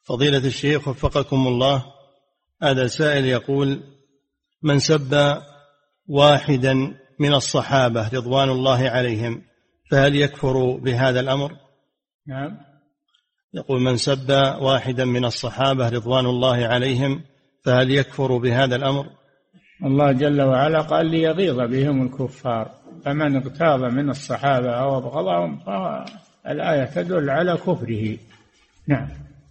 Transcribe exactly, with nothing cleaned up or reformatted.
فضيلة الشيخ وفقكم الله، هذا سائل يقول: من سب واحدا من الصحابة رضوان الله عليهم فهل يكفر بهذا الأمر؟ نعم. يقول: من سب واحدا من الصحابة رضوان الله عليهم فهل يكفر بهذا الأمر؟ الله جل وعلا قال ليغيظ بهم الكفار، فمن اغتاظ من الصحابة أو أبغضهم فالآية تدل على كفره. نعم.